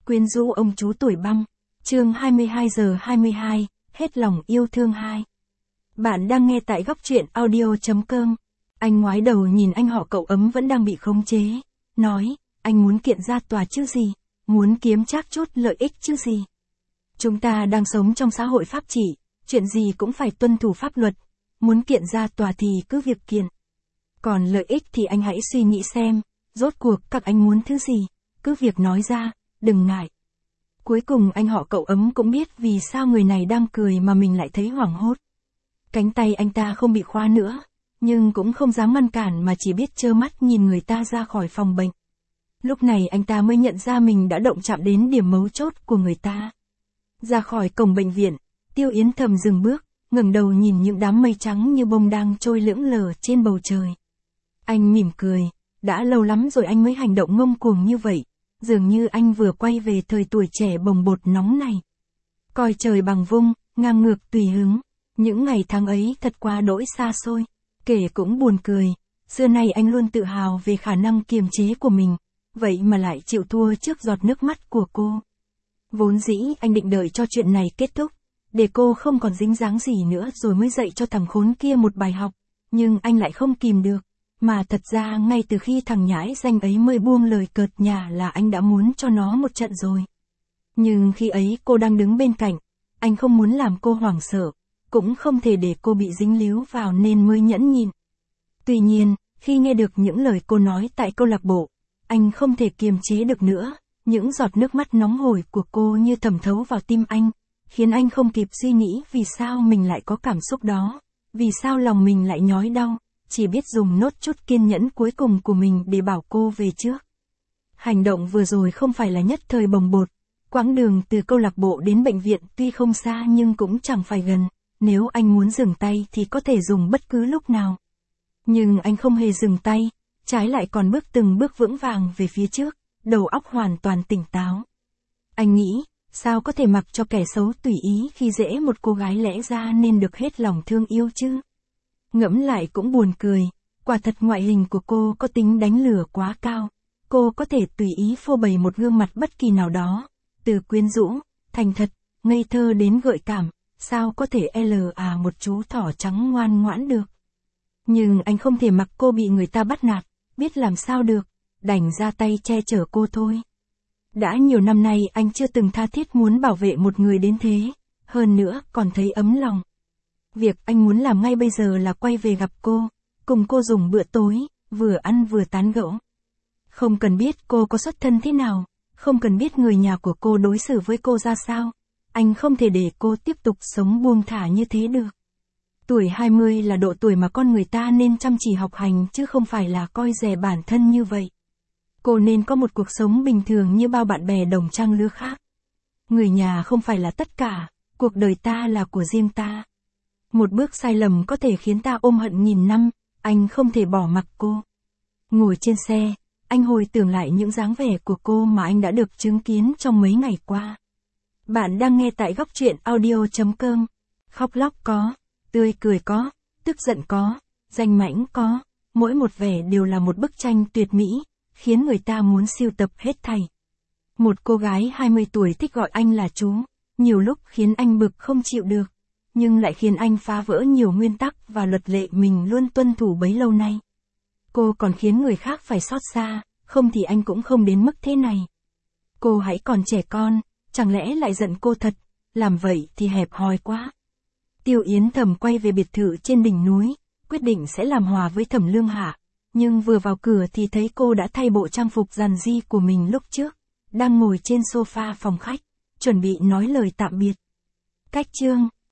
Quyến rũ ông chú tuổi băng, chương 22:22, hết lòng yêu thương 2. Bạn đang nghe tại góc truyện audio.com. Anh ngoái đầu nhìn anh họ cậu ấm vẫn đang bị khống chế, nói, anh muốn kiện ra tòa chứ gì, muốn kiếm trác chút lợi ích chứ gì. Chúng ta đang sống trong xã hội pháp trị, chuyện gì cũng phải tuân thủ pháp luật, muốn kiện ra tòa thì cứ việc kiện. Còn lợi ích thì anh hãy suy nghĩ xem, rốt cuộc các anh muốn thứ gì, cứ việc nói ra, đừng ngại. Cuối cùng anh họ cậu ấm cũng biết vì sao người này đang cười mà mình lại thấy hoảng hốt. Cánh tay anh ta không bị khóa nữa, nhưng cũng không dám ngăn cản mà chỉ biết trơ mắt nhìn người ta ra khỏi phòng bệnh. Lúc này anh ta mới nhận ra mình đã động chạm đến điểm mấu chốt của người ta. Ra khỏi cổng bệnh viện, Tiêu Yến thầm dừng bước, ngẩng đầu nhìn những đám mây trắng như bông đang trôi lững lờ trên bầu trời. Anh mỉm cười, đã lâu lắm rồi anh mới hành động ngông cuồng như vậy, dường như anh vừa quay về thời tuổi trẻ bồng bột nóng này. Coi trời bằng vung, ngang ngược tùy hứng, những ngày tháng ấy thật quá đỗi xa xôi, kể cũng buồn cười, xưa nay anh luôn tự hào về khả năng kiềm chế của mình, vậy mà lại chịu thua trước giọt nước mắt của cô. Vốn dĩ anh định đợi cho chuyện này kết thúc, để cô không còn dính dáng gì nữa rồi mới dạy cho thằng khốn kia một bài học, nhưng anh lại không kìm được. Mà thật ra ngay từ khi thằng nhãi danh ấy mới buông lời cợt nhả là anh đã muốn cho nó một trận rồi. Nhưng khi ấy cô đang đứng bên cạnh, anh không muốn làm cô hoảng sợ, cũng không thể để cô bị dính líu vào nên mới nhẫn nhịn. Tuy nhiên, khi nghe được những lời cô nói tại câu lạc bộ, anh không thể kiềm chế được nữa, những giọt nước mắt nóng hổi của cô như thẩm thấu vào tim anh, khiến anh không kịp suy nghĩ vì sao mình lại có cảm xúc đó, vì sao lòng mình lại nhói đau. Chỉ biết dùng nốt chút kiên nhẫn cuối cùng của mình để bảo cô về trước. Hành động vừa rồi không phải là nhất thời bồng bột, quãng đường từ câu lạc bộ đến bệnh viện tuy không xa nhưng cũng chẳng phải gần, nếu anh muốn dừng tay thì có thể dùng bất cứ lúc nào. Nhưng anh không hề dừng tay, trái lại còn bước từng bước vững vàng về phía trước, đầu óc hoàn toàn tỉnh táo. Anh nghĩ, sao có thể mặc cho kẻ xấu tùy ý khi dễ một cô gái lẽ ra nên được hết lòng thương yêu chứ? Ngẫm lại cũng buồn cười, quả thật ngoại hình của cô có tính đánh lừa quá cao. Cô có thể tùy ý phô bày một gương mặt bất kỳ nào đó, từ quyến rũ, thành thật, ngây thơ đến gợi cảm, sao có thể một chú thỏ trắng ngoan ngoãn được. Nhưng anh không thể mặc cô bị người ta bắt nạt, biết làm sao được, đành ra tay che chở cô thôi. Đã nhiều năm nay anh chưa từng tha thiết muốn bảo vệ một người đến thế, hơn nữa còn thấy ấm lòng. Việc anh muốn làm ngay bây giờ là quay về gặp cô, cùng cô dùng bữa tối, vừa ăn vừa tán gẫu. Không cần biết cô có xuất thân thế nào, không cần biết người nhà của cô đối xử với cô ra sao, anh không thể để cô tiếp tục sống buông thả như thế được. Tuổi 20 là độ tuổi mà con người ta nên chăm chỉ học hành chứ không phải là coi rẻ bản thân như vậy. Cô nên có một cuộc sống bình thường như bao bạn bè đồng trang lứa khác. Người nhà không phải là tất cả, cuộc đời ta là của riêng ta. Một bước sai lầm có thể khiến ta ôm hận nghìn năm, anh không thể bỏ mặc cô. Ngồi trên xe, anh hồi tưởng lại những dáng vẻ của cô mà anh đã được chứng kiến trong mấy ngày qua. Bạn đang nghe tại góc truyện audio.com. Khóc lóc có, tươi cười có, tức giận có, danh mãnh có, mỗi một vẻ đều là một bức tranh tuyệt mỹ, khiến người ta muốn sưu tập hết thảy. Một cô gái 20 tuổi thích gọi anh là chú, nhiều lúc khiến anh bực không chịu được, nhưng lại khiến anh phá vỡ nhiều nguyên tắc và luật lệ mình luôn tuân thủ bấy lâu nay. Cô còn khiến người khác phải xót xa, không thì anh cũng không đến mức thế này. Cô hãy còn trẻ con, chẳng lẽ lại giận cô thật, làm vậy thì hẹp hòi quá. Tiêu Yến thầm quay về biệt thự trên đỉnh núi, quyết định sẽ làm hòa với Thẩm Lương Hạ, nhưng vừa vào cửa thì thấy cô đã thay bộ trang phục giản dị của mình lúc trước, đang ngồi trên sofa phòng khách, chuẩn bị nói lời tạm biệt. Cách chương